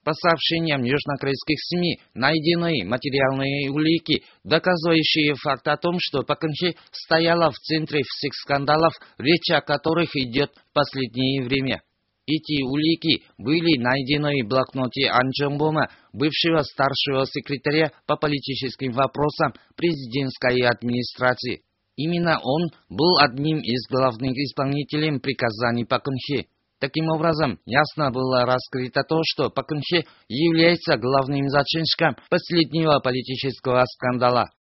По сообщениям южнокорейских СМИ, найдены материальные улики, доказывающие факт о том, что Пак Кын Хе стояла в центре всех скандалов, речь о которых идет в последнее время. Эти улики были найдены в блокноте Ан Чжон-бома, бывшего старшего секретаря по политическим вопросам президентской администрации. Именно он был одним из главных исполнителей приказаний Пак Кын Хе. Таким образом, ясно было раскрыто то, что Пак Кын Хе является главным зачинщиком последнего политического скандала.